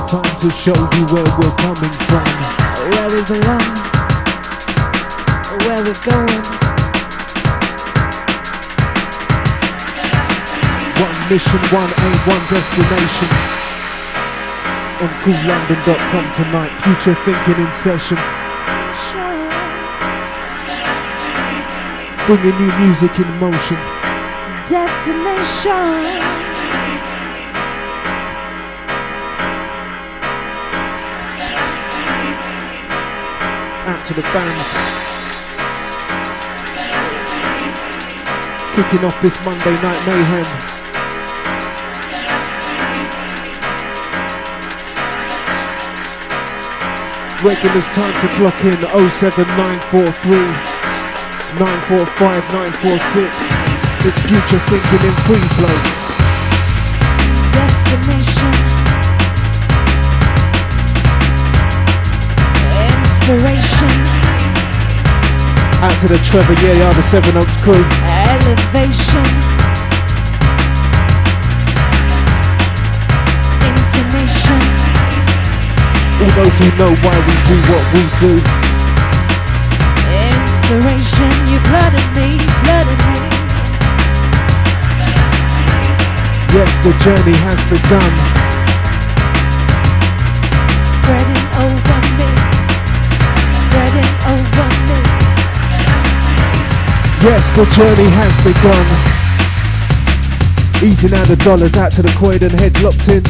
Time to show you where we're coming from, where we belong, where we're going. One mission, one aim, one destination. On CoolLondon.com tonight, future thinking in session. Sure. Bringing new music in motion. Destination. Out to the fans. Kicking off this Monday night mayhem. Regulars time to clock in 07943 945 946. It's future thinking in free flow. Destination. Inspiration. Out to the Trevor, yeah, the Seven Oaks crew. Elevation. Intonation. All those who know why we do what we do. Inspiration, you flooded me, flooded me. Yes, the journey has begun. Spreading over me, spreading over me. Yes, the journey has begun. Easing out the dollars, out to the Croydon, heads locked in.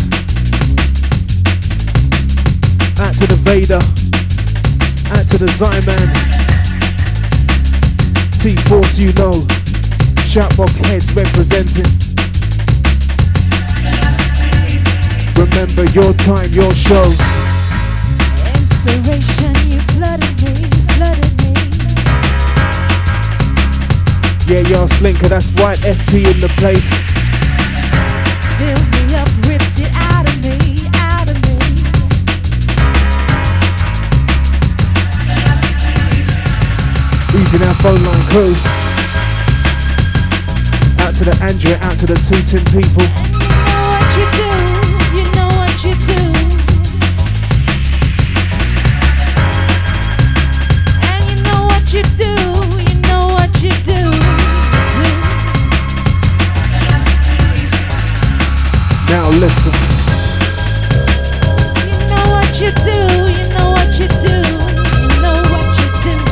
Out to the Vader, out to the Zyman. T-Force, you know. Shoutbox heads representing. Remember your time, your show. Inspiration, you flooded me, flooded me. Yeah, y'all Slinker, that's right, FT in the place. Filled me up, ripped it out of me, out of me. Easing our phone line crew. Out to the Andrea, out to the Tooting people. And you know what you do, and you know what you do, you know what you do. Now listen. You know what you do, you know what you do, you know what you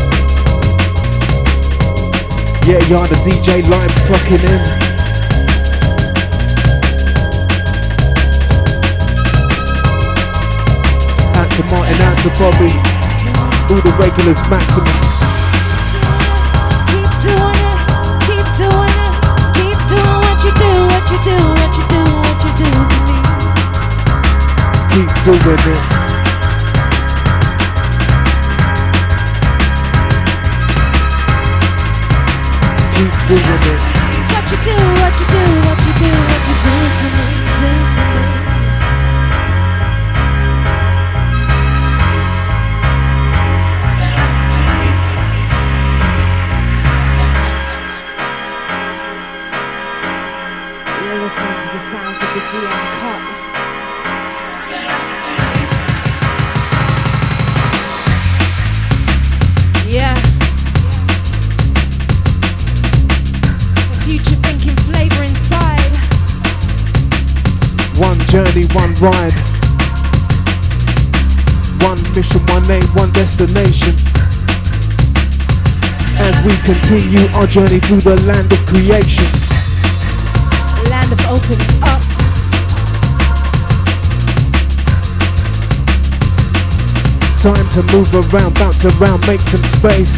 do. Yeah, y'all the DJ Limes clocking in. Out to Martin, out to Bobby. All the regulars maximum. Keep doing it, keep doing it, keep doing what you do, what you do, what you do, what you do to me. Keep doing it. Keep doing it. What you do, what you do, what you do, what you do to me, do to me. You're listening to the sounds of the DM Cut. Yeah. Future thinking flavor inside. One journey, one ride. One mission, one aim, one destination. As we continue our journey through the land of creation. Land of opening up. Time to move around, bounce around, make some space.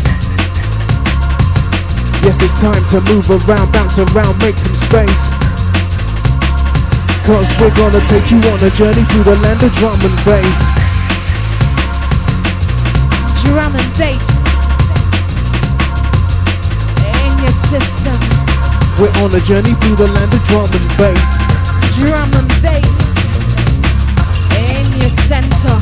Yes, it's time to move around, bounce around, make some space. Cause we're gonna take you on a journey through the land of drum and bass. Drum and bass in your system. We're on a journey through the land of drum and bass. Drum and bass in your center.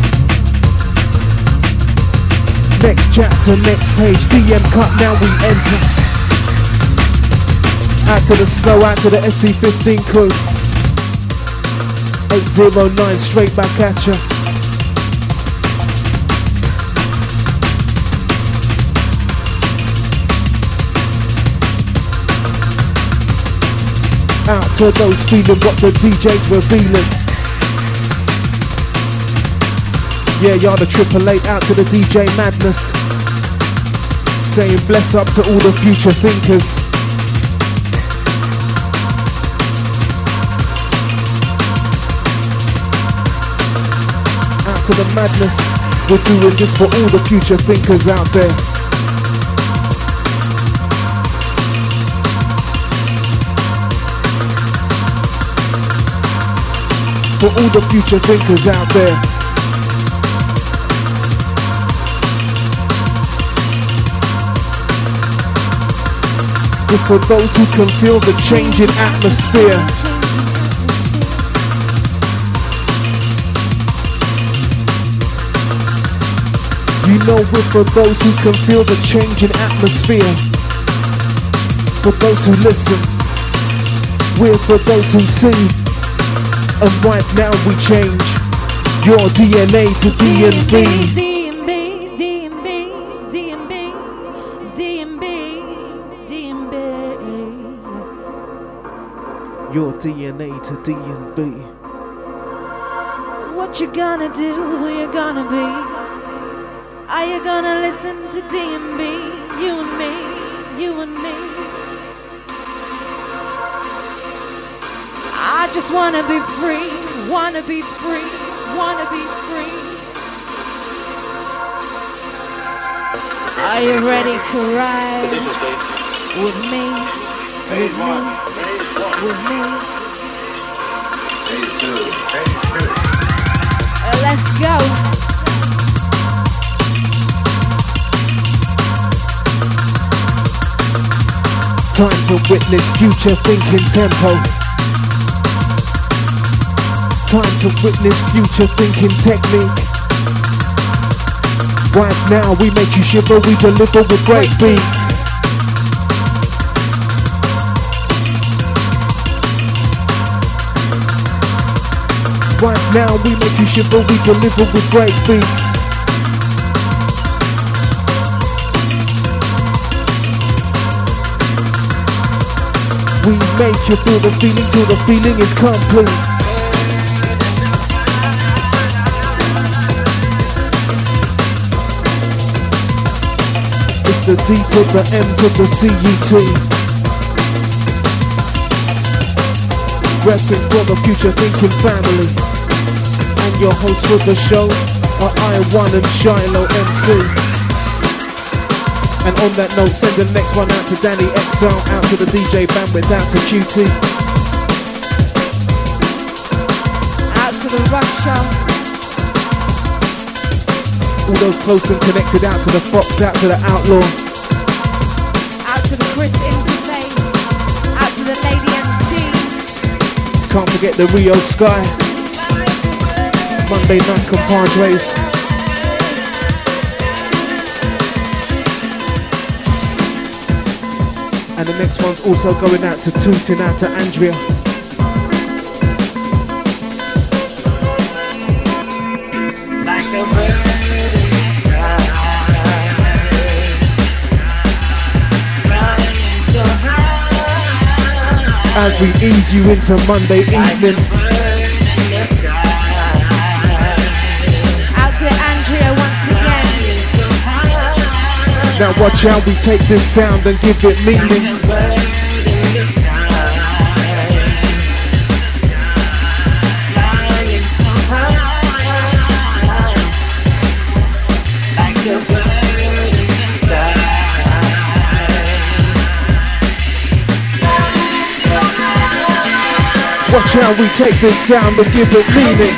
Next chapter, next page, DM Cut, now we enter. Out to the Snow, out to the SC15 crew. 809 straight back at ya. Out to those feeling what the DJ's revealing. Yeah, you're the 888 out to the DJ Madness. Saying bless up to all the future thinkers. Out to the madness. We're doing this for all the future thinkers out there. For all the future thinkers out there. It's for those who can feel the changing atmosphere. You know we're for those who can feel the changing atmosphere. For those who listen. We're for those who see. And right now we change your DNA to DNB. DNB, DNB, DNB, DNB, DNB. Your DNA to DNB. What you gonna do? Who you gonna be? Are you gonna listen to DNB? You and me, you and me. I just wanna be free, wanna be free, wanna be free. Are you ready to ride with me, with me, with me? Let's go. Time to witness future thinking tempo. Time to witness future thinking technique. Right now we make you shiver, we deliver with great beats. Right now we make you shiver, we deliver with great beats. We make you feel the feeling till the feeling is complete. The D to the M to the CUT. Repping for the future thinking family. And your host for the show are I1 and Shiloh MC. And on that note, send the next one out to Danny XL, out to the DJ Bandwidth, out to QT. Out to the Russia. All those close and connected, out to the Fox, out to the Outlaw. Out to the Chris Interface. Out to the Lady MC. Can't forget the Rio Sky. Monday night compadres. And the next one's also going out to Tootin, out to Andrea. As we ease you into Monday evening. Out to Andrea once again. Now watch how we take this sound and give it meaning. Watch how we take this sound and give it meaning.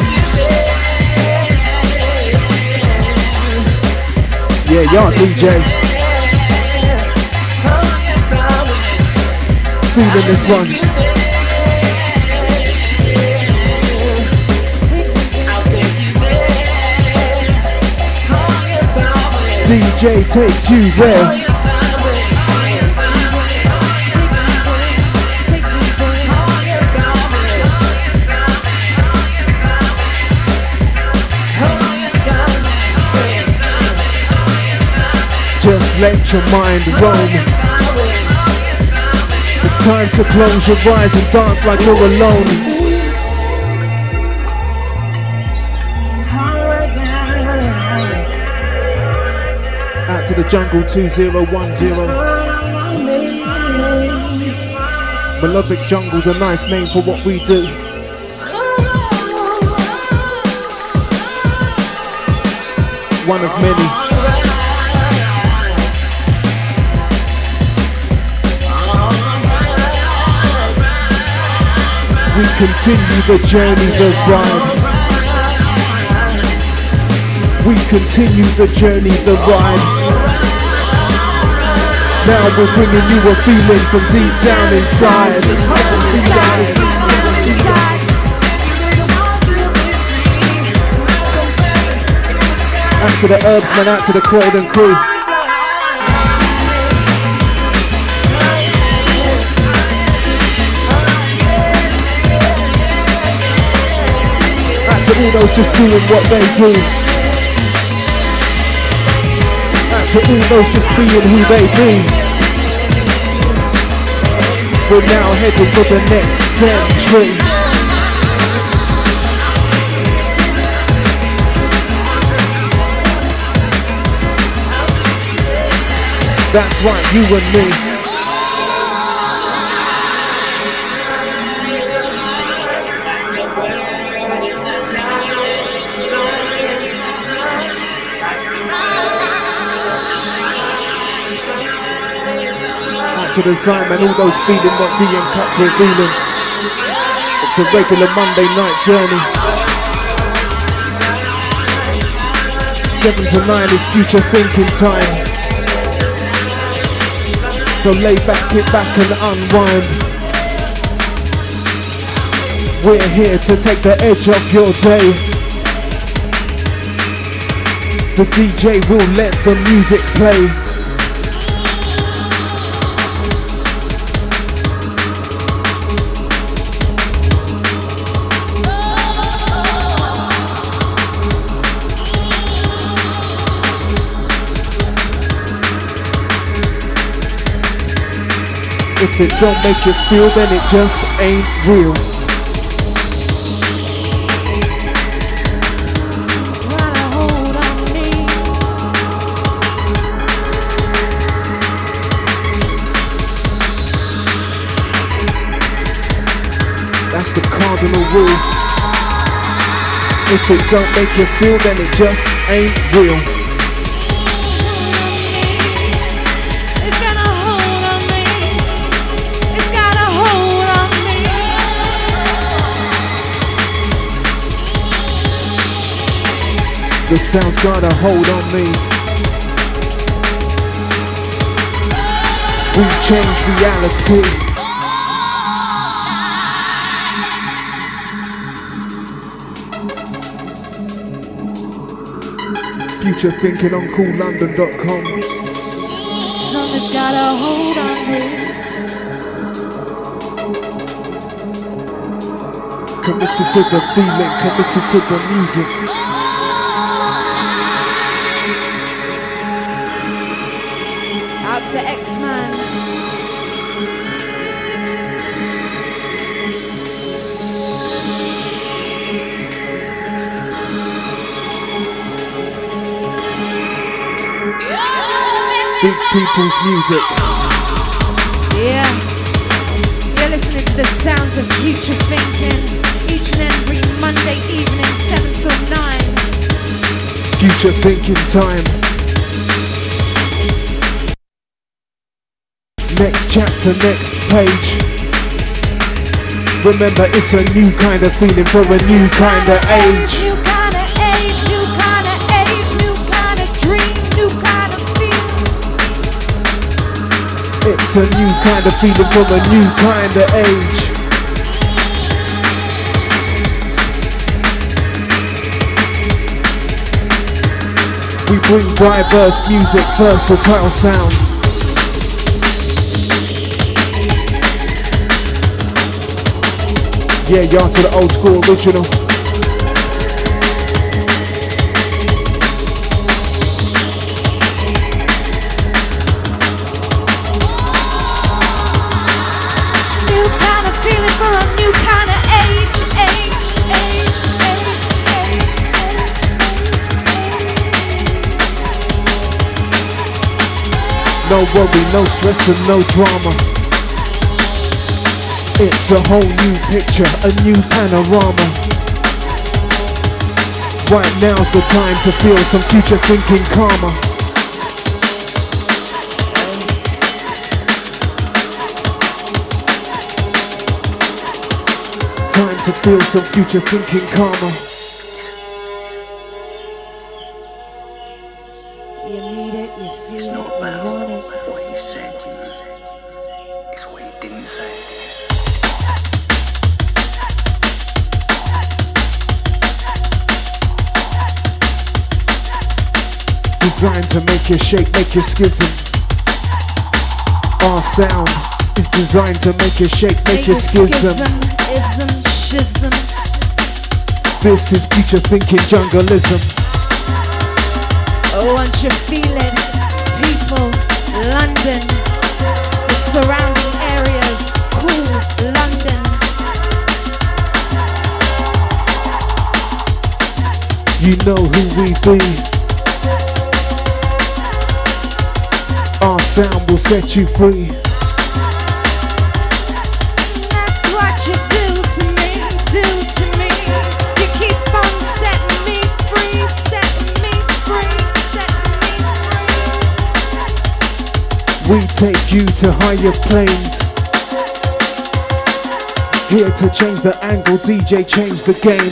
Yeah, y'all DJ. Feeling this one. DJ takes you there. Just let your mind roam. It's time to close your eyes and dance like you're alone. Out to the jungle 2010. Melodic Jungle's a nice name for what we do. One of many. We continue the journey, the ride. We continue the journey, the ride. Now we're bringing you a feeling from deep down inside. Out to the Herbsman, out to the Croydon crew. Out to all those just doing what they do. Out to all those just being who they be. We're now heading for the next century. That's right, you and me. Out to the Zyman, all those feeling what DM Cuts revealing. It's a regular Monday night journey. 7 to 9 is future thinking time. So lay back, get back and unwind. We're here to take the edge off your day. The DJ will let the music play. If it don't make you feel, then it just ain't real. That's the cardinal rule. If it don't make you feel, then it just ain't real. The sound's got a hold on me. We change reality. Future thinking on coollondon.com. Something's got a hold on me. Committed to the feeling, committed to the music. The X-Man. Big people's music. Yeah. You're listening to the sounds of future thinking each and every Monday evening, 7 till 9. Future thinking time. Next chapter, next page. Remember, it's a new kind of feeling for a new kind of age. New kind of age, new kind of age, new kind of dream, new kind of feel. It's a new kind of feeling for a new kind of age. We bring diverse music, versatile sounds. Yeah, y'all to the old school original. No worry, no stress and no drama. It's a whole new picture, a new panorama. Right now's the time to feel some future thinking karma. Time to feel some future thinking karma. You need it, you feel It's it, not you about want it. what he said, it's what he didn't say. Designed to make you shake, make you schism. Our sound is designed to make you shake, make you schism. Ism, schism. This is future thinking jungleism. Oh, once you feel it, people, London, the surrounding areas, cool, London. You know who we be. Our sound will set you free. That's what you do to me, do to me. You keep on setting me free, setting me free, setting me free. We take you to higher planes. Here to change the angle, DJ, change the game.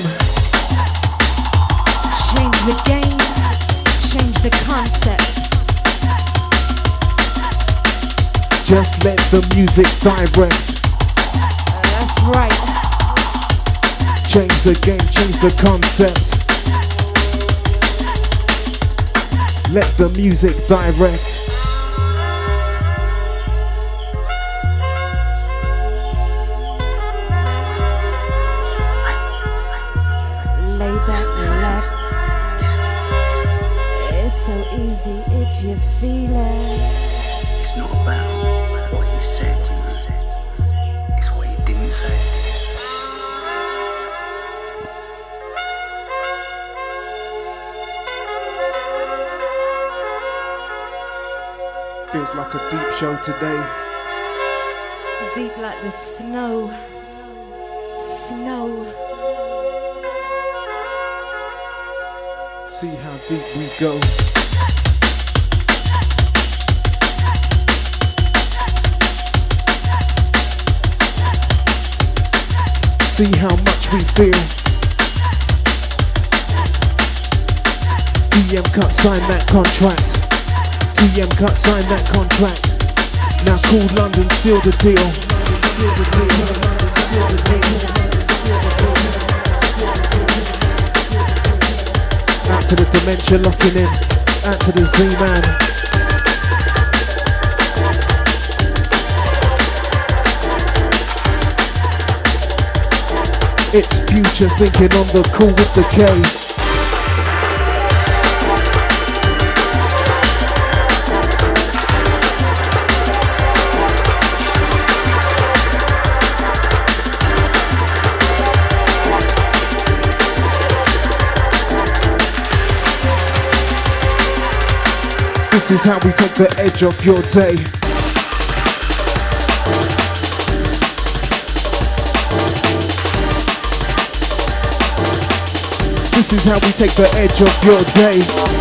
Change the game, change the concept. Just let the music direct. That's right. Change the game, change the concept. Let the music direct. Lay back, relax. It's so easy if you feel it. It's not about what he said, it's what he didn't say. Feels like a deep show today. Deep like the snow. Snow. See how deep we go. See how much we feel. DM Cut, sign that contract. DM Cut, sign that contract. Now Cool London, seal the deal. Out to the dementia locking in. Out to the Z-Man. It's future thinking on the cool with the K. This is how we take the edge off your day. This is how we take the edge off your day.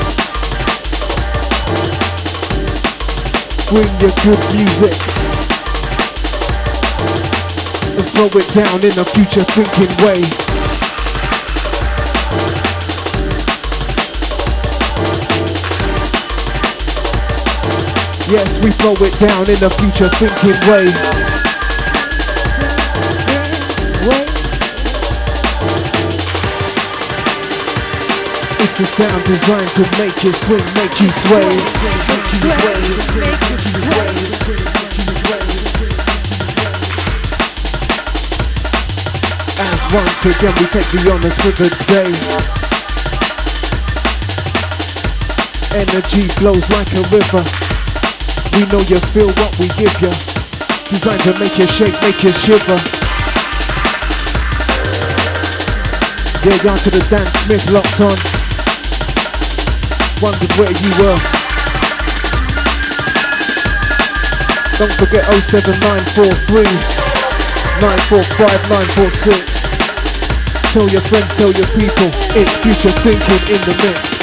Bring your good music and throw it down in a future thinking way. Yes, we throw it down in a future thinking way. It's a sound designed to make you swing, make you sway. As once again we take the honours for the day. Energy flows like a river. We know you feel what we give you. Designed to make you shake, make you shiver. Yeah, down to the Dan Smith locked on. Wondered where you were. Don't forget 07943 945 946. Tell your friends, tell your people, it's Future Thinking in the mix.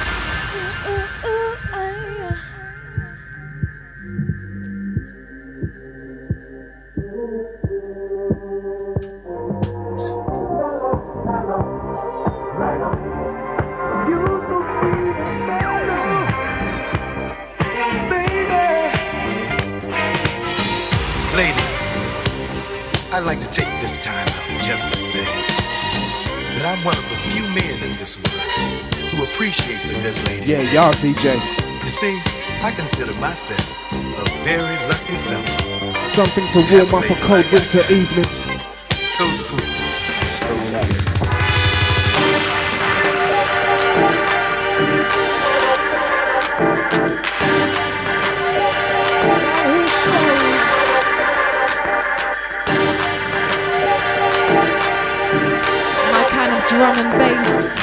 I'd like to take this time out just to say that I'm one of the few men in this world who appreciates a good lady. Yeah, y'all DJ. You see, I consider myself a very lucky fellow. Something to warm up a cold winter evening. So sweet. Drum and bass.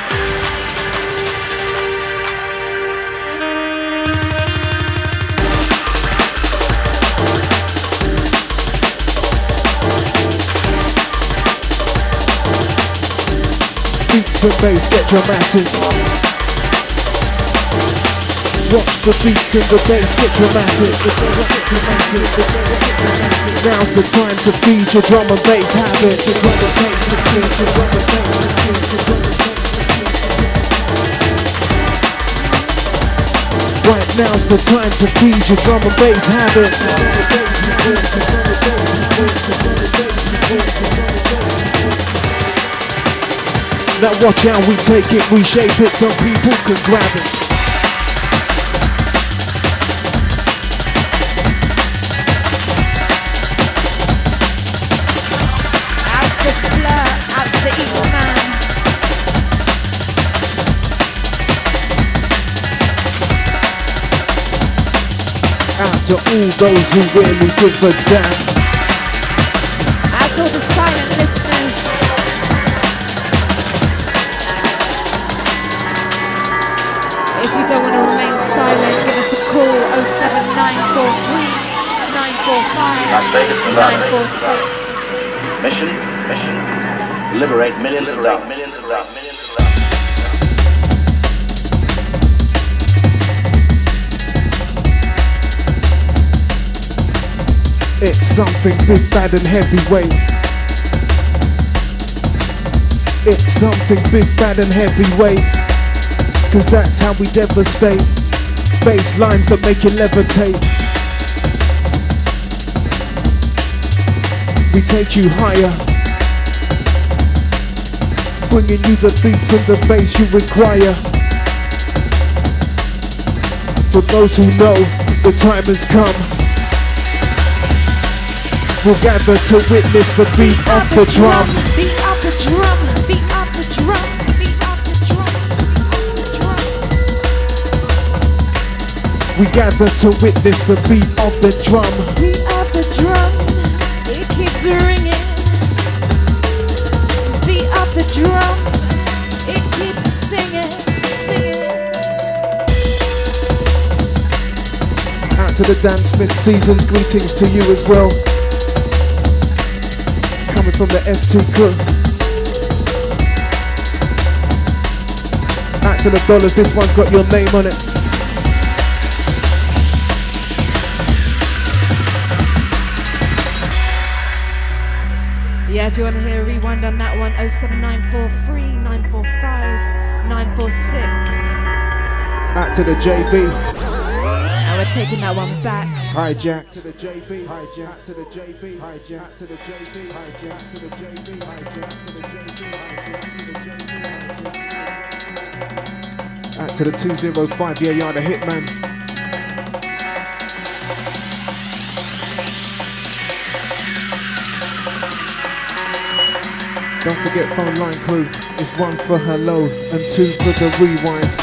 Beats and bass get dramatic. Watch the beats and the bass get dramatic. Now's the time to feed your drum and bass habit. Right now's the time to feed your drum and bass habit. Now watch how we take it, reshape it so people can grab it. To all those who really give a damn. As all the silent listeners. If you don't want to remain silent, give us a call 07943 945 Las Vegas, Nevada. 946. Mission, liberate millions of dollars. It's something big, bad and heavyweight. It's something big, bad and heavyweight. Cause that's how we devastate. Bass lines that make you levitate. We take you higher, bringing you the beats and the bass you require. For those who know, the time has come. We'll gather to witness the beat of the drum. Beat of the drum, beat of the drum, beat of the drum, beat of the drum. We gather to witness the beat of the drum. Beat of the drum, it keeps ringing. Beat of the drum, it keeps singing, singing. Out to the Dan Smith Seasons, greetings to you as well. Coming from the FT crew. Out to the dollars, this one's got your name on it. Yeah, if you want to hear a rewind on that one, 07943 945 946. Out to the JB. And we're taking that one back. Hijack to the JB, hijack to the JB, hijack to the JB, hijack to the JB, hijack to the JB, hijack to the JB. Out to the 205, yeah, you're the hitman. Don't forget phone line crew, it's 1 for hello and 2 for the rewind.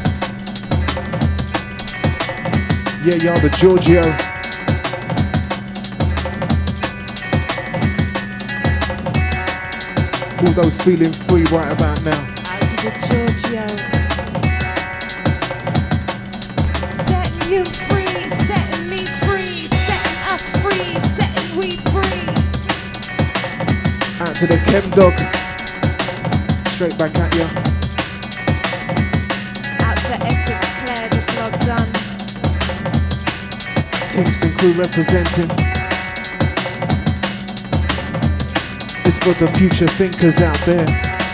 Yeah, y'all, the Giorgio. All those feeling free right about now. Out to the Giorgio. Setting you free, setting me free, setting us to the Chem Dog. Straight back at ya. Out to Essex, Claire, just logged on. Kingston crew representing. It's for the future thinkers out there.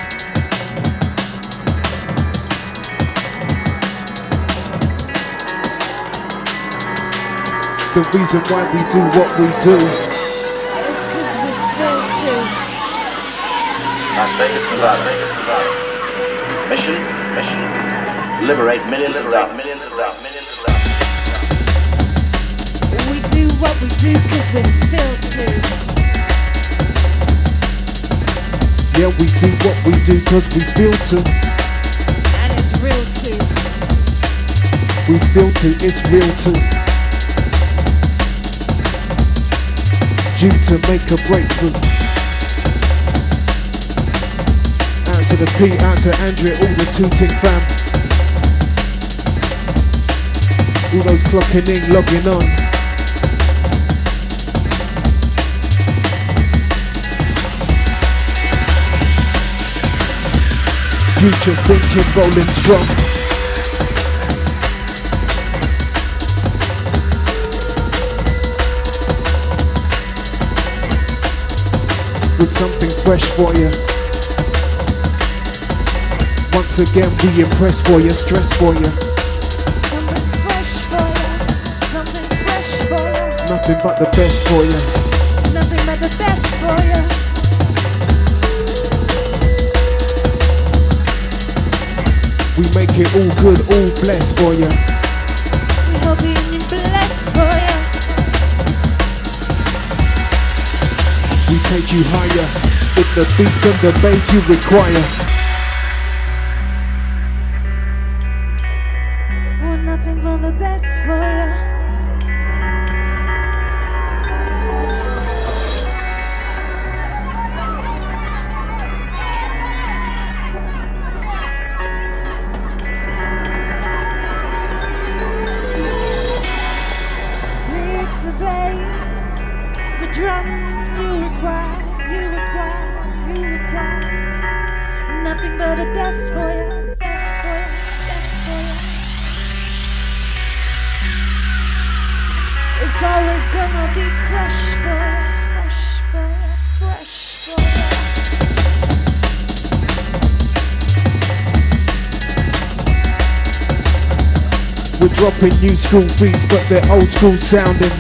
The reason why we do what we do. It's 'cause we feel to. Las Vegas, Nevada. Mission. Liberate millions of dollars. We do what we do 'cause we feel to. Yeah, we do what we do 'cause we feel to. And it's real too. We feel to, it's real to. Due to make a breakthrough. Out to the P, out to Andrea, all the Tooting fam. All those clocking in, logging on. Future thinking, rolling strong. With something fresh for you. Once again we impress for you, stress for you. Something fresh for you. Something fresh for you. Nothing but the best for you. Nothing but the best for you. We make it all good, all blessed for you. We hope you're blessed for you. We take you higher with the beats and the bass you require. Want nothing but the best for you. It's the bass, the drum you require, you require, you require. Nothing but the best for you, best for you, best for you. It's always gonna be fresh for you, fresh for you, fresh for you. We're dropping new school beats, but they're old school sounding.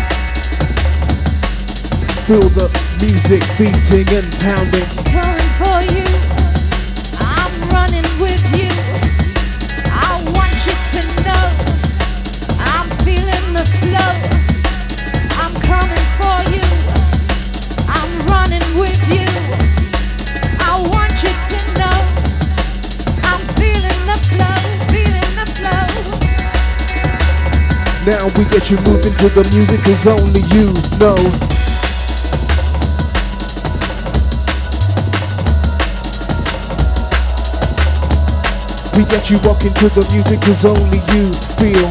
Feel the music beating and pounding. Coming for you, I'm running with you. I want you to know, I'm feeling the flow. I'm coming for you, I'm running with you. I want you to know, I'm feeling the flow, feeling the flow. Now we get you moving to the music as only you know. We get you rocking to the music as only you feel.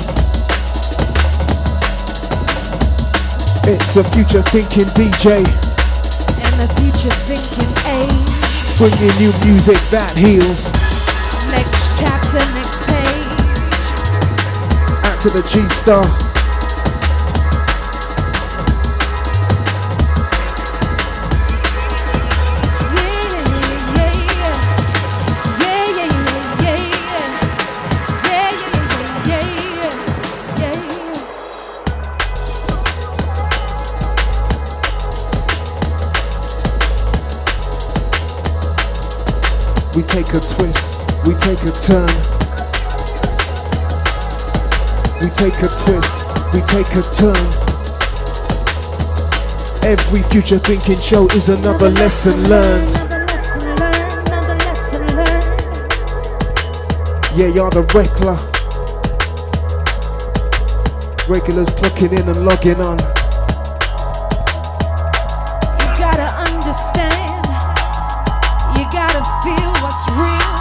It's a future thinking DJ, And the future thinking age. bringing you music that heals. Next chapter, next page. Out to the G-Star. We take a twist, we take a turn. We take a twist, we take a turn. Every future thinking show is another lesson learned. Another lesson learned, another lesson learned. Yeah, you're the Reckler. Regulars clocking in and logging on. You gotta understand, you gotta feel what's real.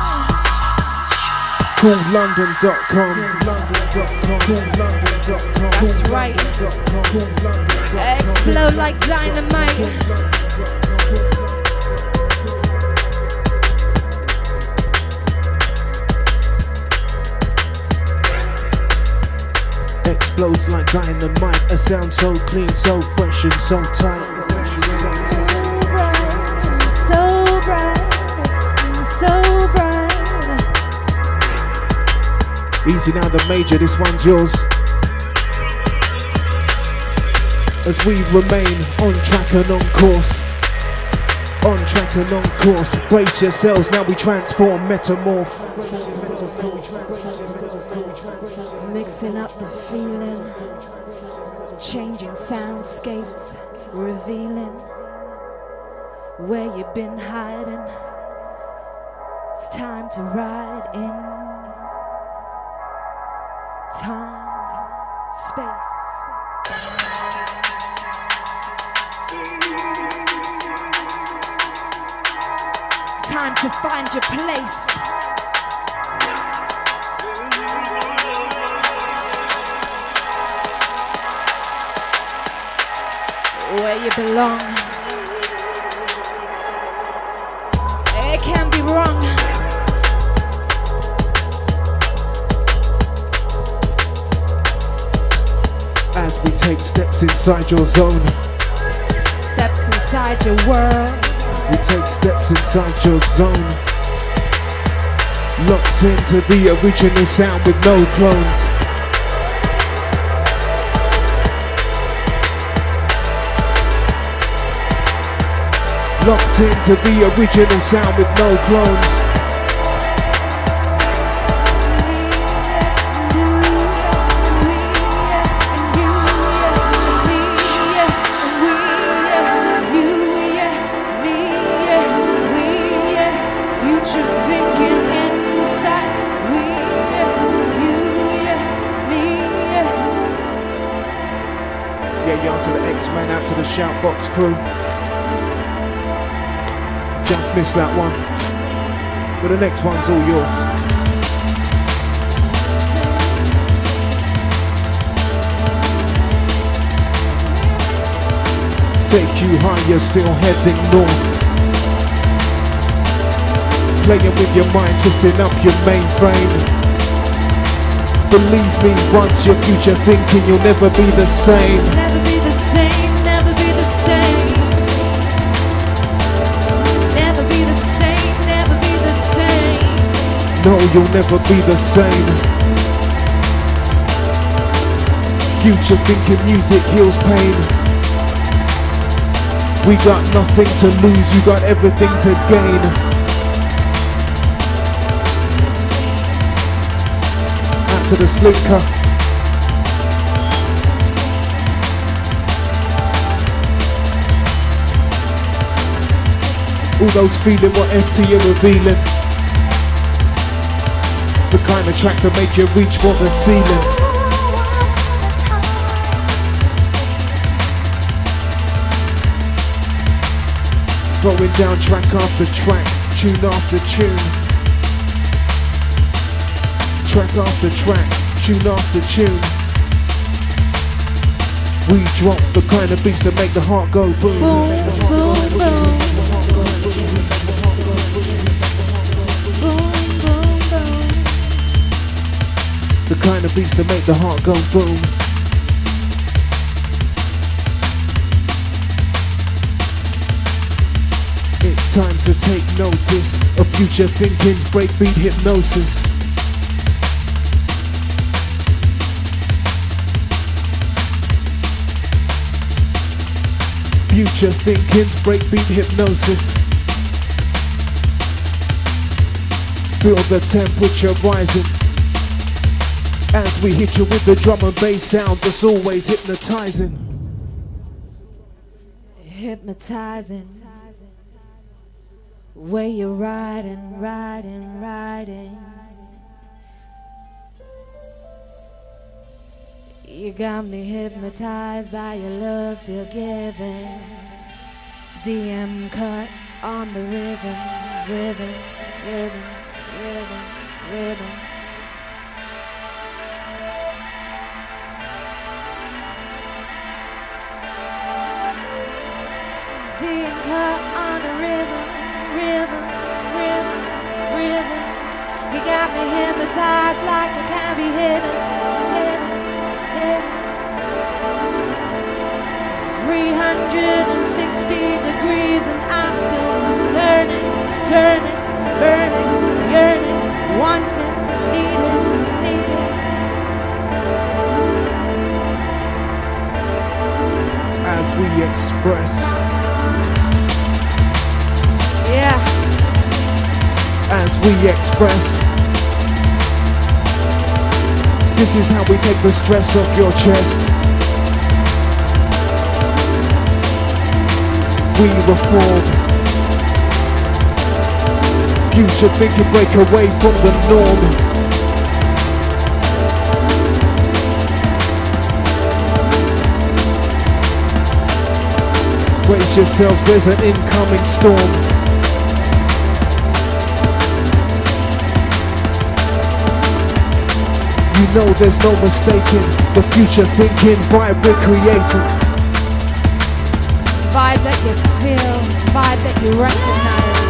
CoolLondon.com. That's right. Explode like dynamite. flows like dynamite. A sound so clean, so fresh and so tight. So bright, so bright. Easy now, the major, this one's yours. As we remain on track and on course. On track and on course. Brace yourselves, now we transform, metamorph. Mixing up the feeling, changing soundscapes, revealing where you've been hiding. It's time to ride in time, space. Time to find your place. Where you belong. It can be wrong. As we take steps inside your zone. Steps inside your world. We take steps inside your zone. Locked into the original sound with no clones. Locked into the original sound with no clones. Man out to the Shoutbox crew. Just missed that one, but the next one's all yours. Take you higher, still heading north. Playing with your mind, twisting up your mainframe. Believe me, once your future thinking, you'll never be the same. Never be the same, never be the same. Never be the same, never be the same. No, you'll never be the same. Future thinking music heals pain. We got nothing to lose, you got everything to gain. To the slinker. All those feeling what FT are revealing. The kind of track that make you reach for the ceiling. Throwing down track after track, tune after tune. Track after track, tune after tune. We drop the kind of beats that make the heart go boom. Boom, boom, boom. Boom, boom, boom. The kind of beats that make the heart go boom. It's time to take notice of future thinking's breakbeat hypnosis. Future thinking's breakbeat hypnosis. Feel the temperature rising as we hit you with the drum and bass sound that's always hypnotizing. Hypnotizing. Where you're riding, riding, riding. You got me hypnotized by your love you're giving. DM cut on the rhythm, rhythm, rhythm, rhythm, rhythm. DM cut on the rhythm, rhythm, rhythm, rhythm. You got me hypnotized like it can't be hidden, hidden. 360 degrees and I'm still turning, turning, burning, yearning, wanting, needing, needing. As we express. Yeah. As we express. This is how we take the stress off your chest. We reform. Future thinking, break away from the norm. Brace yourselves, there's an incoming storm. You know there's no mistaking the future thinking vibe we're creating. Vibe that you feel, vibe that you recognize.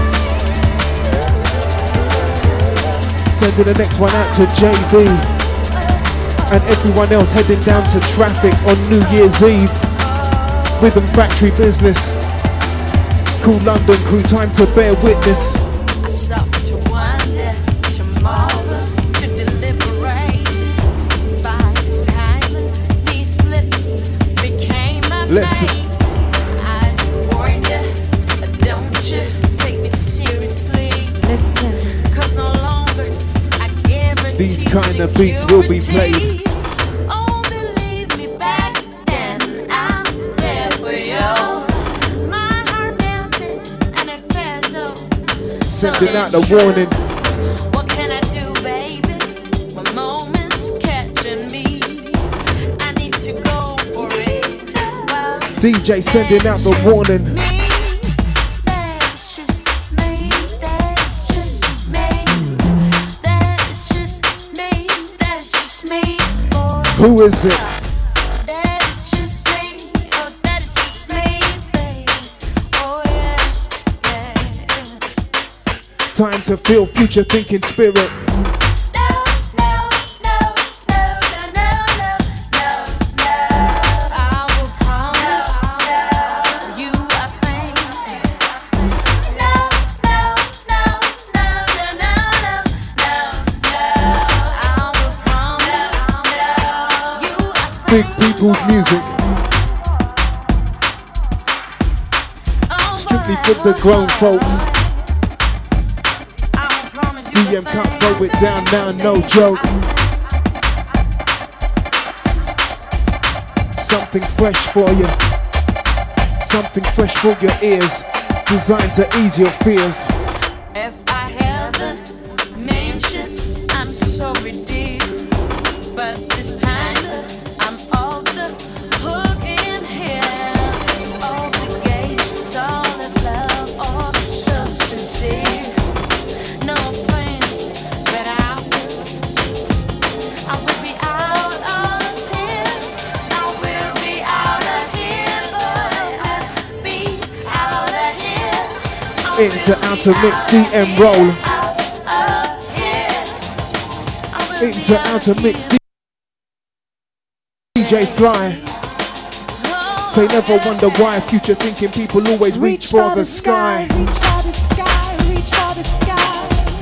Sending the next one out to JB and everyone else heading down to traffic on New Year's Eve. Rhythm Factory business. Cool London crew, time to bear witness. I stop to wonder tomorrow to deliberate. By this time, these slips became my Listen. pain. I warn you, don't you take me seriously. Listen. Cause no longer I guarantee These kind of beats will be played. security. Oh, believe me, back then I'm there for you. My heart melted and it felt so. Sending out the warning. What can I do, baby? My moment's catching me. I need to go for it. Well, DJ sending out the warning. me. That's just me. That's just me. That's just me. That's just me. Boy. Who is it? That is just me. Oh, that is just me, baby. Oh, yes, yes. Time to feel future thinking spirit. No, no, no, no, no, no, no, no, no. I will promise you a thing. No, no, no, no, no, no, no, no. I will promise you a Big people's music. thing. Strictly for the grown folks. DM can't throw it down now, no joke. Something fresh for you. Something fresh for your ears. Designed to ease your fears. If I haven't mentioned, I'm sorry, dear. But this time I'm off the hook in here. Obligation, solid love, or so sincere. No offense, but I will be out of here. I will be out of here, but I'll be out of here. Into outer mix DM roll. Into outer mix DJ Fly. Say never wonder why future thinking people always reach for the sky. Reach for the sky, reach for the sky.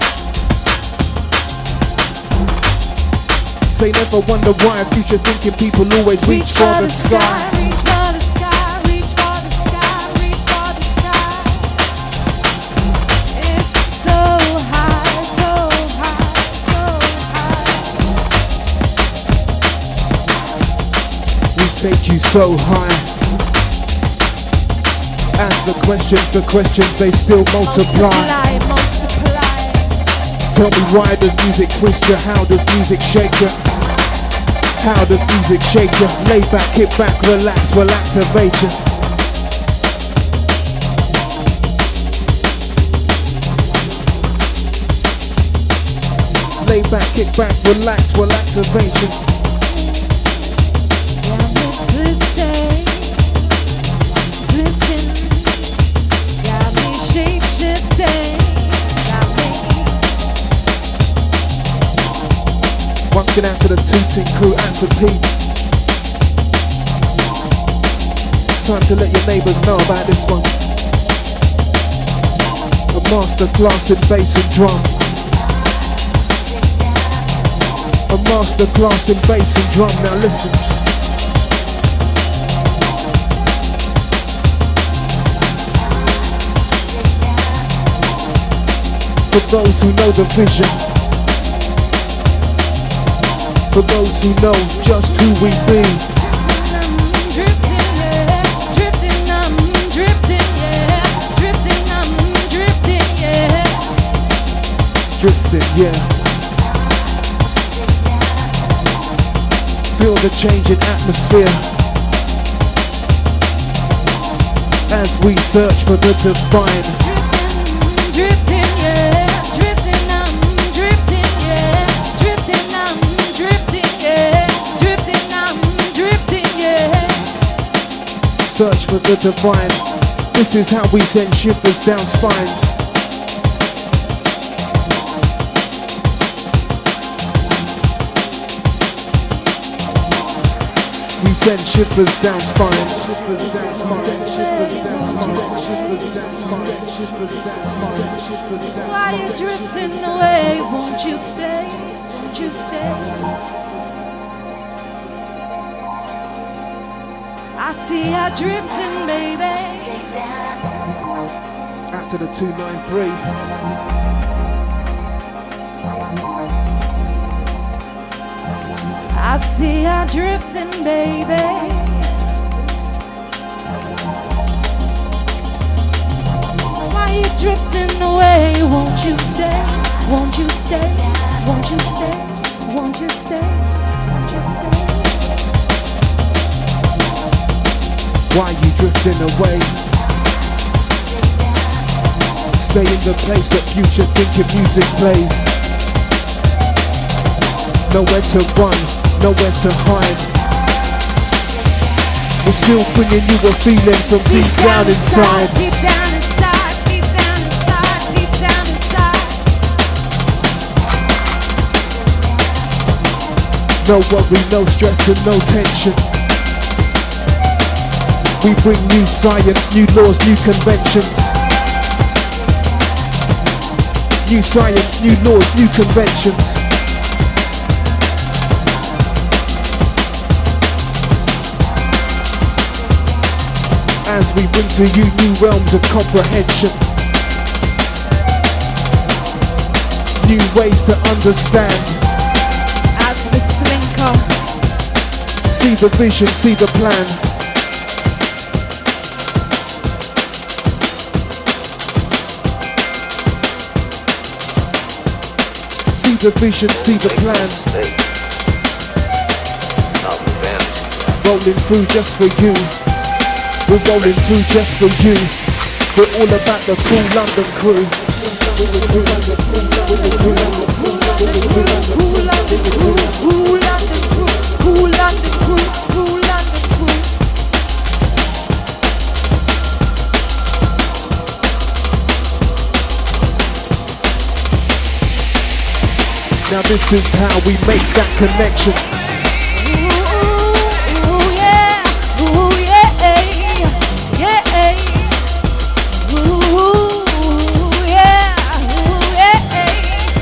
Say never wonder why future thinking people always reach for the sky. Reach for the sky, reach for the sky, reach for the sky. It's so high, so high, so high. We take you so high. As the questions they still multiply. Multiply. Tell me, why does music twist you? How does music shake you? How does music shake you? Lay back, kick back, relax, will activate you. Lay back, kick back, relax, will activate you. Got me twisting, twisting. Got me shape shifting. Got me. Once again out to the Tooting crew, out to Pete. Time to let your neighbours know about this one. A masterclass in bass and drum. A masterclass in bass and drum. Now listen. For those who know the vision. For those who know just who we be. Drifting, yeah. Feel the change in atmosphere as we search for the divine. Drifting, yeah. Drifting, drifting, yeah. Drifting, drifting, yeah. Drifting, drifting, yeah. Search for the divine. This is how we send shivers down spines. We send shivers down spines. Why you drifting away? Won't you stay? Won't you stay? I see you drifting, baby. Out to the 293. I see you drifting, baby. Why you drifting away? Won't you stay? Won't you stay? Won't you stay? Won't you stay? Won't you stay? Why you drifting away? Stay in the place that future thinking music plays. Nowhere to run, nowhere to hide. We're still bringing you a feeling from deep down inside. Deep down inside, deep down inside, deep down inside. No worry, no stress and no tension. We bring new science, new laws, new conventions. New science, new laws, new conventions. As we bring to you new realms of comprehension. New ways to understand. As we slinker, See the vision, see the plan. See the vision, see the plan. Rolling through just for you. We're rolling through just for you. We're all about the cool London crew. cool London crew, cool London crew, cool London crew, cool London crew. Now this is how we make that connection. Ooh, yeah, ooh, yeah, yeah. Ooh, yeah, yeah.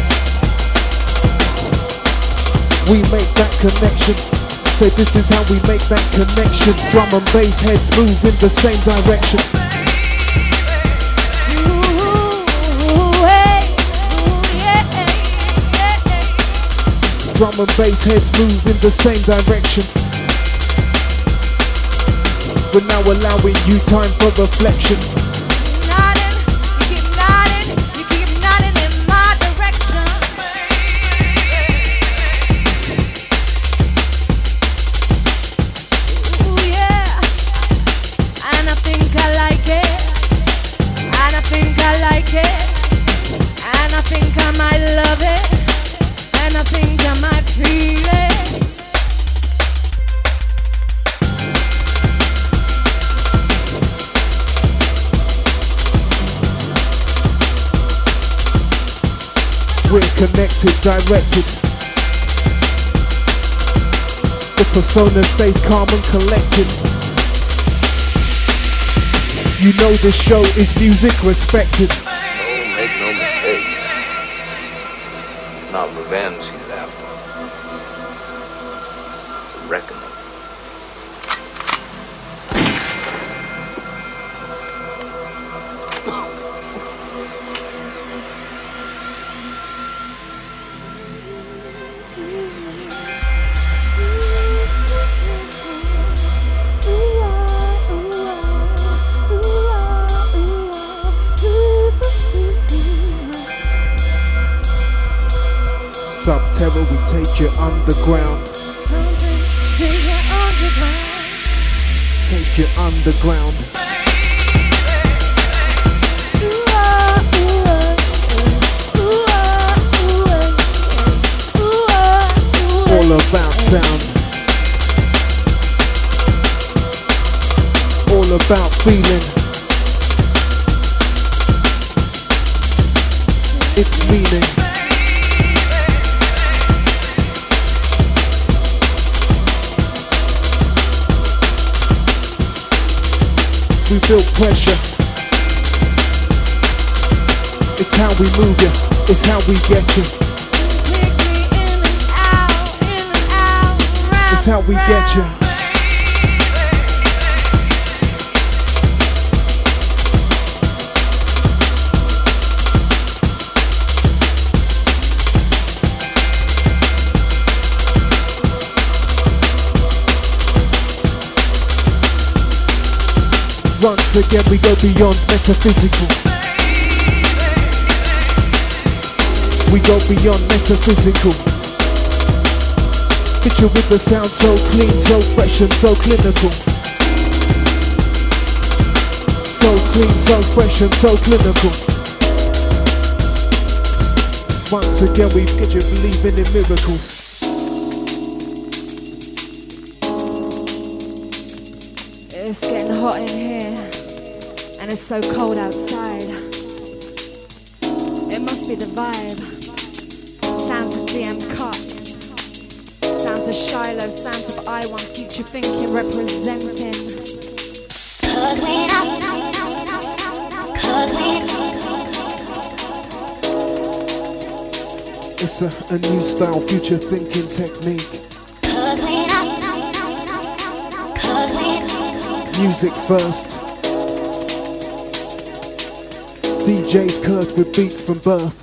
We make that connection. Say this is how we make that connection. Drum and bass heads move in the same direction. Drum and bass heads move in the same direction. We're now allowing you time for reflection. You keep nodding in my direction. Ooh, yeah. And I think I like it. And I think I like it. And I think I might love it. And I think I might feel it. We're connected, directed. The persona stays calm and collected. You know this show is music respected. Oh, make no mistake. It's not revenge he's after. It's a reckoning. Subterra, we take you underground. Take you underground. All about sound. All about feeling. It's meaning. We build pressure. It's how we move you. It's how we get you. It's how we get you. Once again we go beyond metaphysical. We go beyond metaphysical. Picture with the sound so clean, so fresh and so clinical. So clean, so fresh and so clinical. Once again we get you believing in miracles. It's getting hot in here, and it's so cold outside. It must be the vibe. Sounds of DM Cut, sounds of Shiloh, sounds of I1 Future Thinking representing. Cause when It's a new style future thinking technique. Music first. DJs cursed with beats from birth.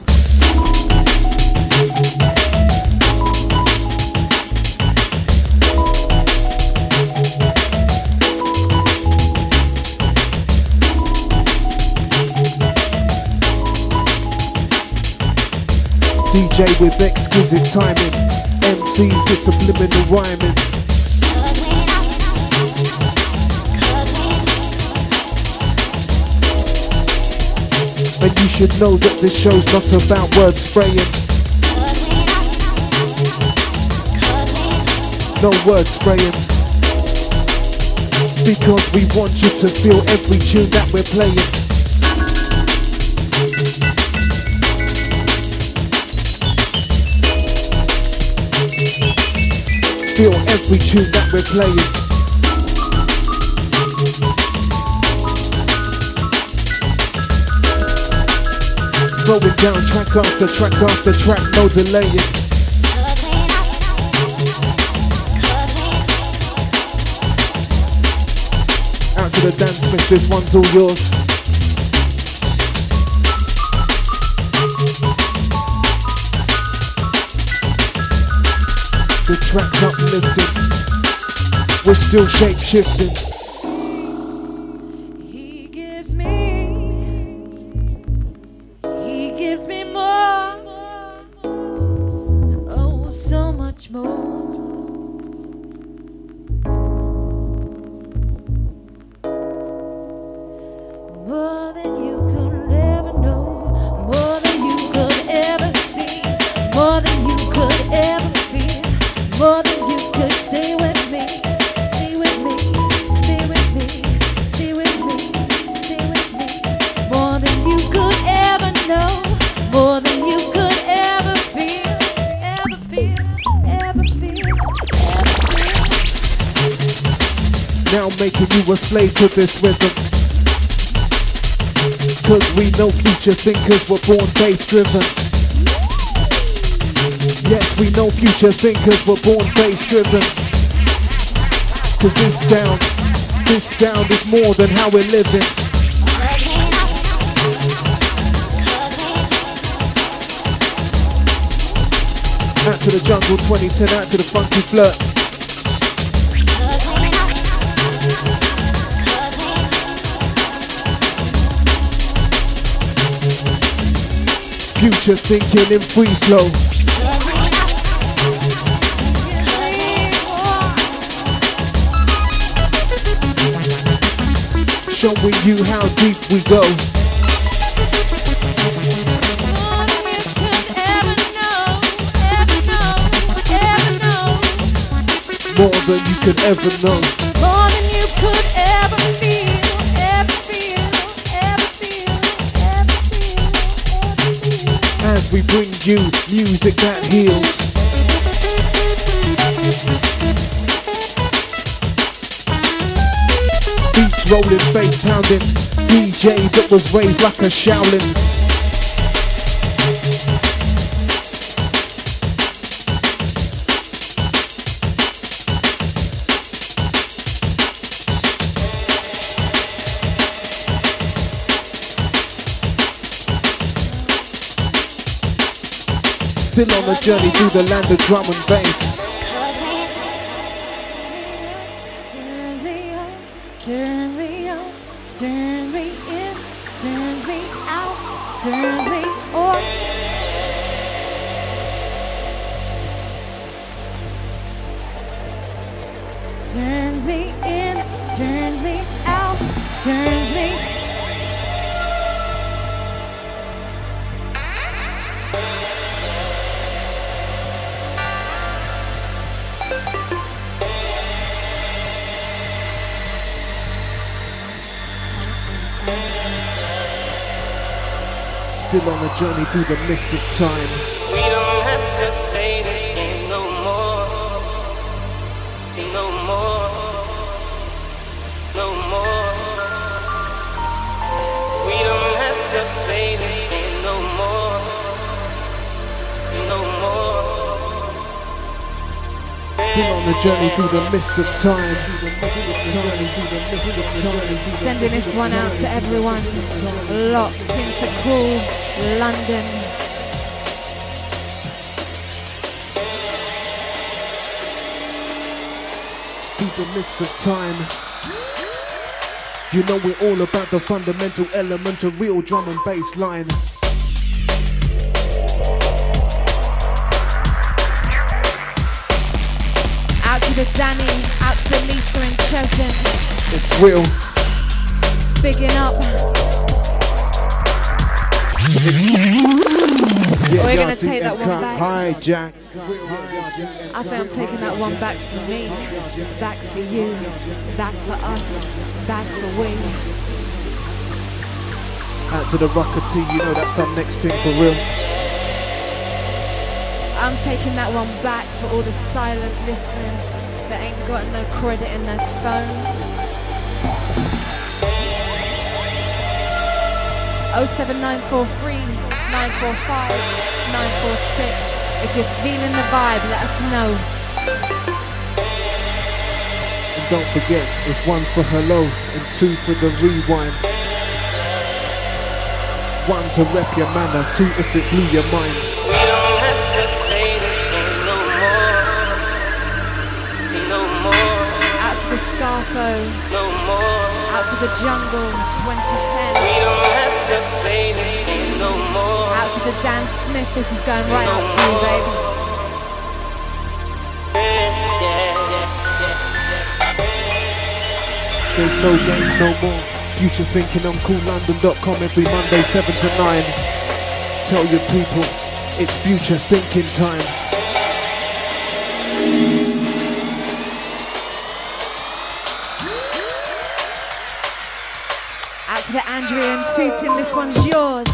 DJ with exquisite timing. MCs with subliminal rhyming. And you should know that this show's not about word spraying. No word spraying. Because we want you to feel every tune that we're playing. Feel every tune that we're playing. Going down track after track after track, no delaying. Out to the dance smith, this one's all yours. The track's uplifting. We're still shape shifting. He gives me more. Oh, so much more. More than you could ever know, more than you could ever see, more than you could ever feel, more than you could stay with me, stay with me, stay with me, stay with me, stay with me, more than you could ever know, more than you could ever feel, ever feel, ever feel, ever feel. Now making you a slave to this rhythm. Cause we know future thinkers were born bass driven. Yes, we know future thinkers were born bass driven. Cause this sound is more than how we're living. Out to the jungle 2010, out to the funky flirt. Future thinking in free flow. Showing you how deep we go. More than you could ever know. More than you could ever feel, ever feel, ever feel, ever feel, ever feel. As we bring you music that heals. Beats rolling, bass pounding. DJ that was raised like a Shaolin. Still on the journey through the land of drum and bass. Turn me on, turn me in, turns me out, turns me on. Turns me in, turns me out, turns me. Still on a journey through the mist of time. We don't have to play this game no more. No more. No more. We don't have to play this game no more. No more. Still on the journey through the mist of time. Sending this one out to everyone locked into cool London. Through the mist of time. You know we're all about the fundamental element of real drum and bass line. Out to the Danny, out to the Lisa and Chesson. It's real. Bigging up. Yeah, We're gonna take that one back. Hijack. I think I'm taking that one back for me, back for you, back for us, back for we. Out to the Rocker T, you know that's our next thing for real. I'm taking that one back for all the silent listeners that ain't got no credit in their phone. 07943 945 946. If you're feeling the vibe, let us know. And don't forget, it's 1 for hello and 2 for the rewind. 1 to rep your manner, 2 if it blew your mind. We don't have to play this game no more. No more. Out to the Scarfo, No more. out to the Jungle 2010. We don't have to play this game no more. Out to the Dan Smith, this is going right out to you, baby. There's no games no more. Future thinking on coollondon.com every Monday 7 to 9. Tell your people it's future thinking time. Out to the Andrea and Tootin, this one's yours.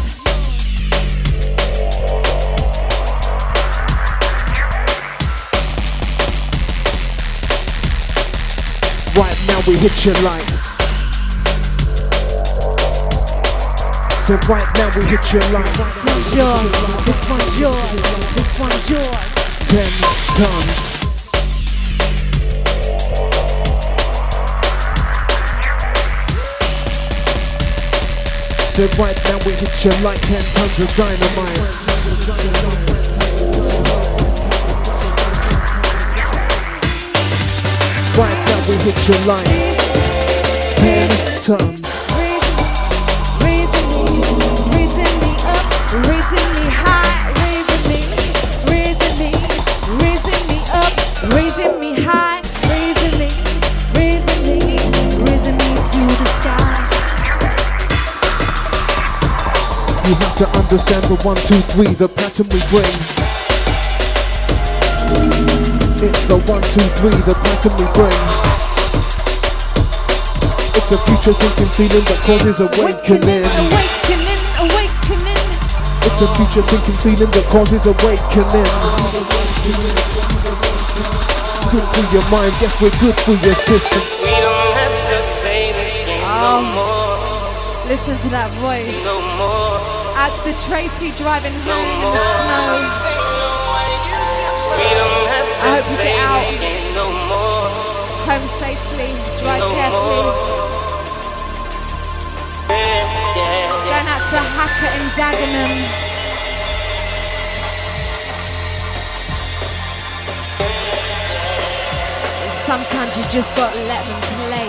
Right now we hit you like So right now we hit your line. This one's yours, this one's yours, this one's yours. 10 tons. So right now we hit you like 10 tons of dynamite. Right now we hit you like 10 tons. Raising me up, raising me high, raising me up, raising me high, raising me to the sky. You have to understand the 1, 2, 3, the pattern we bring. It's the 1, 2, 3, the pattern we bring. It's a future thinking feeling that causes awakening. Awakening. It's a future thinking feeling that causes awakening. Good for your mind, yes, we're good for your system. We don't have to play this game no more. Listen to that voice. No more. Out to the Tracy driving No home in more. the snow. We don't have to I hope you play get out. this game no more. Home safely, drive No carefully. more. Yeah. Going out to the Hacker in Dagenham. Sometimes you just gotta let them play.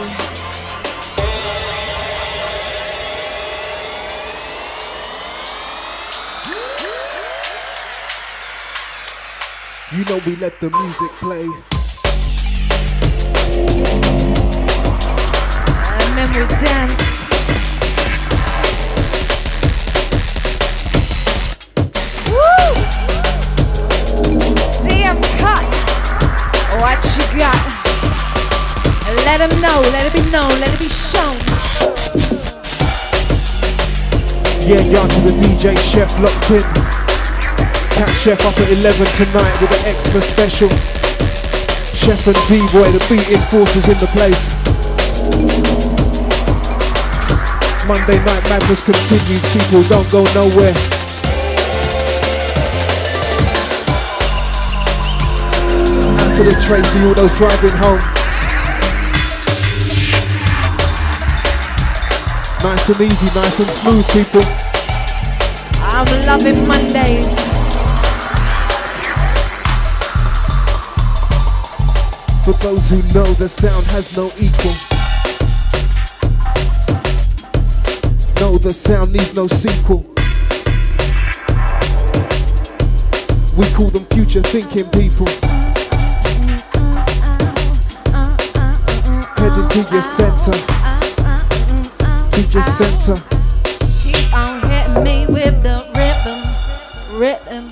You know we let the music play. And then we dance. Woo! DM cut. What you got? Let them know, let it be known, let it be shown. Yeah, y'all to the DJ Chef locked in. Cat Chef up at 11 tonight with an Xmas special. Chef and D-Boy, the beating forces in the place. Monday Night Madness continues, people don't go nowhere. Out to the Tracy, all those driving home. Nice and easy, nice and smooth, people. I'm loving Mondays. For those who know, the sound has no equal. No, the sound needs no sequel. We call them future thinking people. Heading to your center. To your center. Keep on hitting me with the rhythm.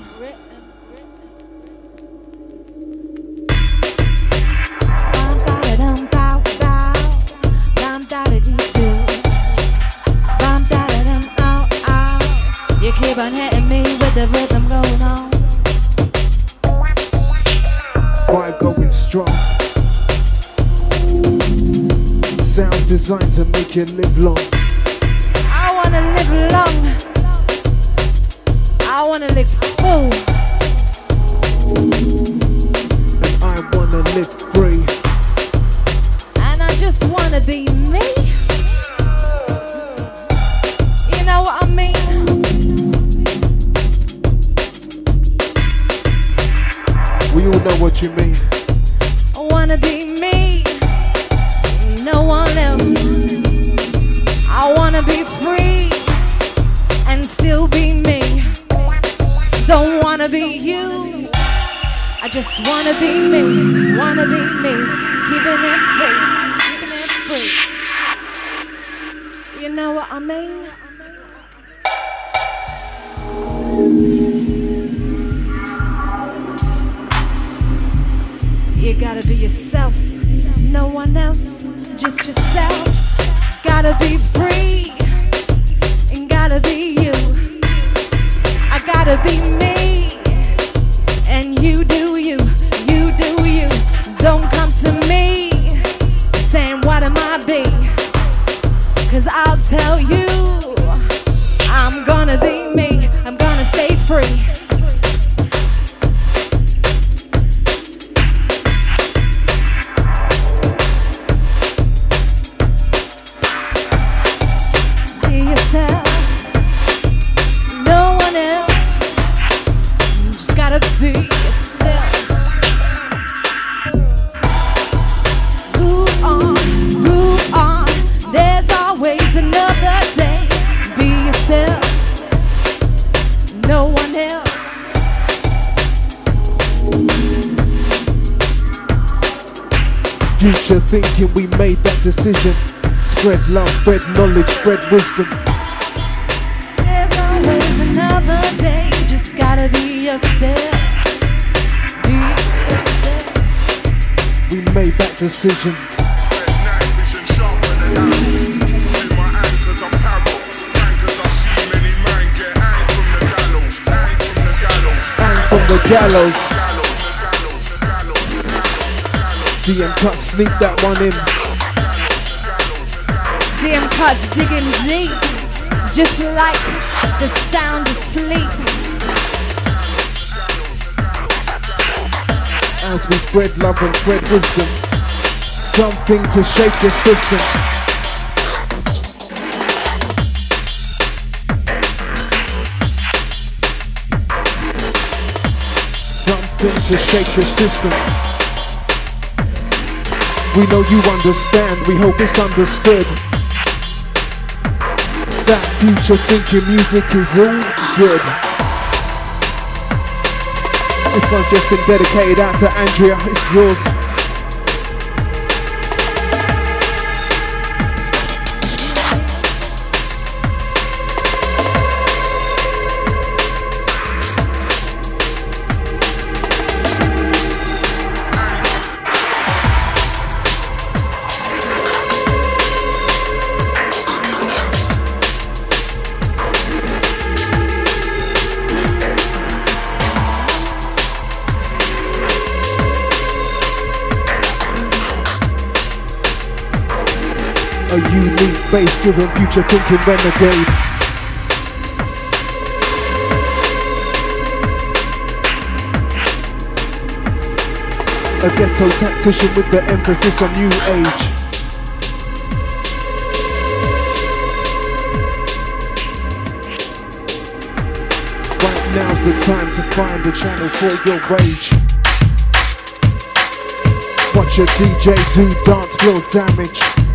You keep on hitting me with the rhythm going on. Vibe going strong. Sounds designed to make you live long. I wanna live long. I wanna live full. And I wanna live free. And I just wanna be me. You know what I mean? We all know what you mean. I wanna be me. No one else. I wanna be free and still be me. Don't wanna be you. I just wanna be me. Wanna be me. Keeping it free. Keeping it free. You know what I mean? You gotta be yourself. No one else. Just yourself. Gotta be free. And gotta be you. I gotta be me. And you do you. You do you. Don't come to me saying what am I be. 'Cause I'll tell you I'm future thinking, we made that decision. Spread love, spread knowledge, spread wisdom. There's always another day. You just gotta be yourself. Be yourself. We made that decision. Hang from the gallows. DM Cut, sneak that one in. DM Cut's digging deep, just like the sound of sleep. As we spread love and spread wisdom, something to shake your system. Something to shake your system. We know you understand, we hope it's understood. That future thinking music is all good. This one's just been dedicated out to Andrea, it's yours. A unique, bass-driven, future-thinking renegade. A ghetto tactician with the emphasis on new age. Right now's the time to find a channel for your rage. Watch your DJ do dance floor damage.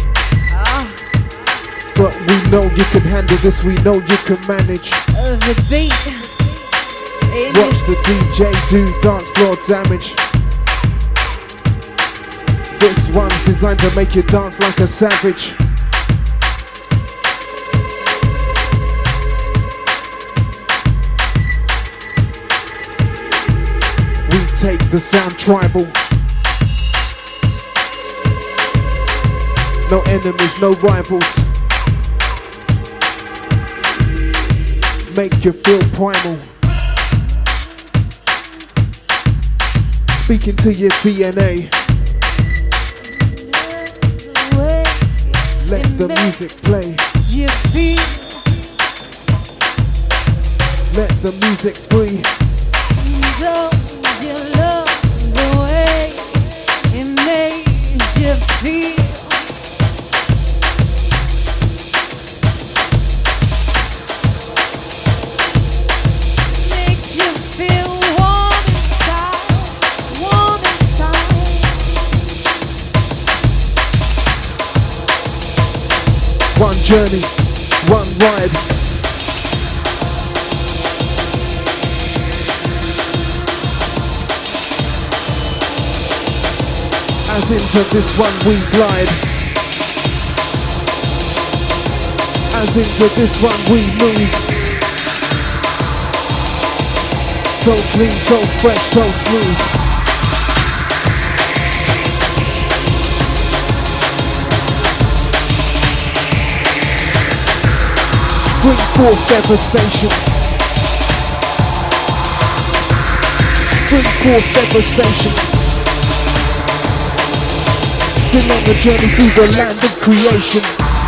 But we know you can handle this, we know you can manage. The beat. Watch the DJ do dance floor damage. This one's designed to make you dance like a savage. We take the sound tribal. No enemies, no rivals. Make you feel primal. Speaking to your DNA. Let the music play. You feel. Let the music free. Don't you love the way it makes you feel? One journey, one ride. As into this one we glide. As into this one we move. So clean, so fresh, so smooth. Bring forth devastation. Bring forth devastation. Still on the journey through the land of creation.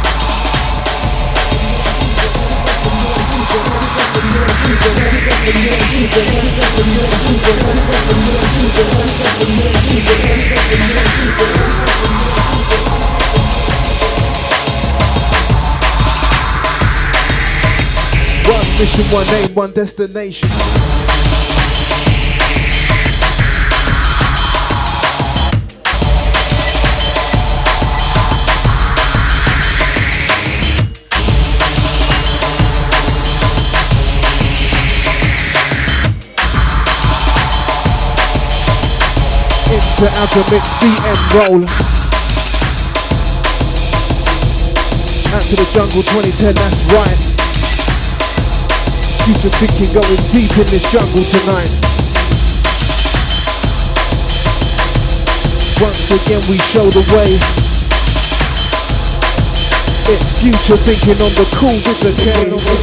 One mission, one aim, one destination. Into outer mix, the end roll. Out to the jungle 2010, that's right. Future thinking going deep in this jungle tonight. Once again we show the way. It's future thinking on the cool with the K.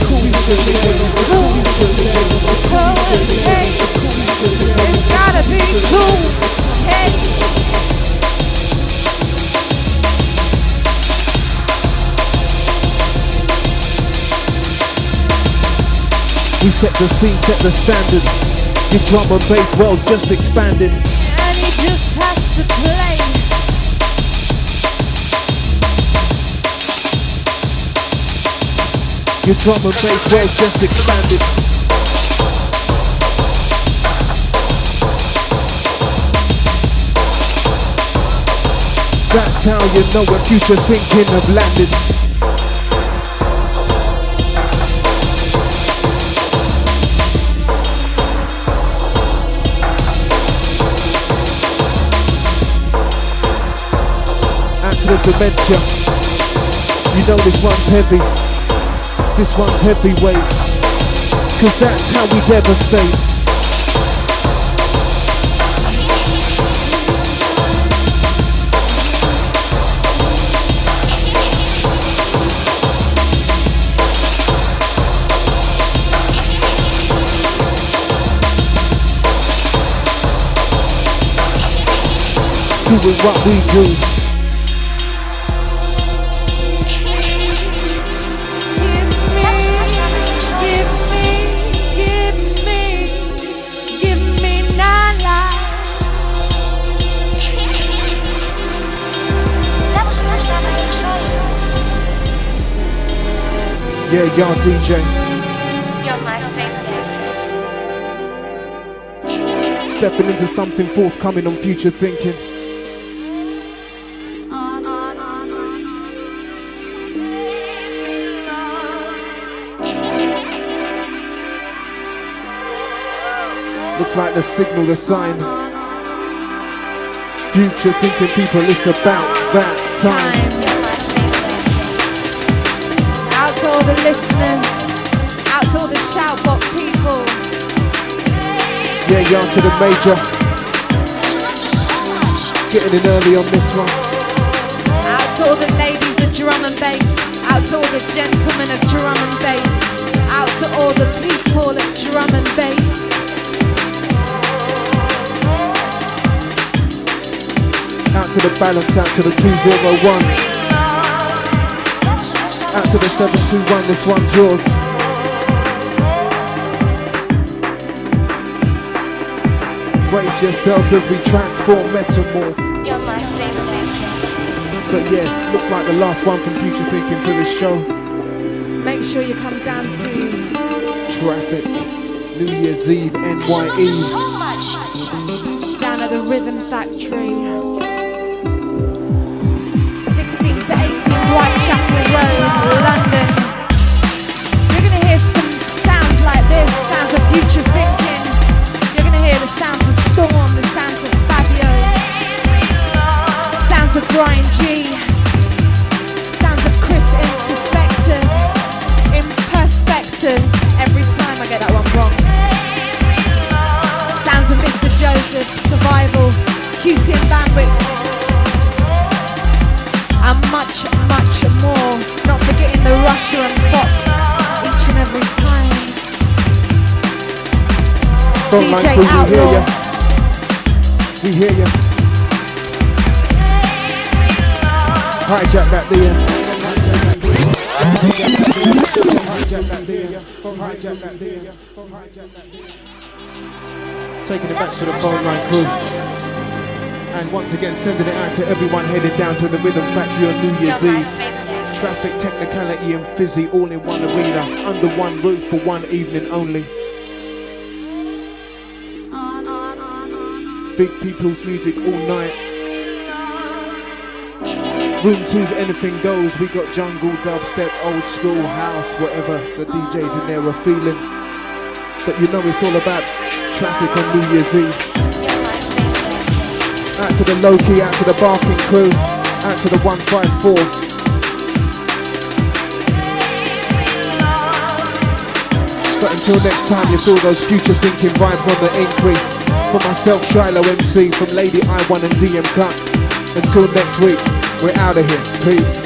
It's gotta be cool. Hey. We set the scene, set the standard. Your drum and bass world's just expanding. And he just has to play. Your drum and bass world's just expanded. That's how you know when future thinking have landed. To the dementia, you know this one's heavy, this one's heavyweight, cause that's how we devastate. Doing what we do. Yeah, y'all DJ. Stepping into something forthcoming on future thinking. Looks like the signal, the sign. Future thinking people, it's about that time. Out to all the listeners, out to all the shoutbox people. Yeah, y'all to the major. Getting in early on this one. Out to all the ladies of drum and bass. Out to all the gentlemen of drum and bass. Out to all the people of drum and bass. Out to the balance, out to the 201. Out to the 721, this one's yours. Brace yourselves as we transform, metamorph. But yeah, looks like the last one from Future Thinking for this show. Make sure you come down to Traffic, New Year's Eve, NYE. Down at the Rhythm Factory. 16 to 18 Whitechapel Road, London. You're going to hear some sounds like this, sounds of future thinking. You're going to hear the sounds of Storm, the sounds of Fabio, sounds of Brian G, sounds of Chris in perspective. Every time I get that one wrong. Sounds of Mr. Joseph, Survival, QT and Bandwidth. And much, much more. Not forgetting the Russia and Fox each and every time. DJ Outlaw. We hear ya. Hijack that there. Taking it back to the phone line crew. And once again sending it out to everyone headed down to the Rhythm Factory on New Year's Eve. Traffic, technicality and fizzy all in one arena, under one roof for one evening only. Big people's music all night. Room 2's anything goes. We got jungle, dubstep, old school, house, whatever the DJs in there are feeling. But you know it's all about traffic on New Year's Eve. Out to the low key, out to the barking crew, out to the 154. But until next time, you feel those future thinking vibes on the increase. For myself, Shiloh MC, from Lady I1 and DM Cut. Until next week, we're out of here. Peace.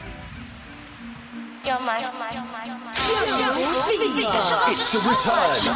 It's the return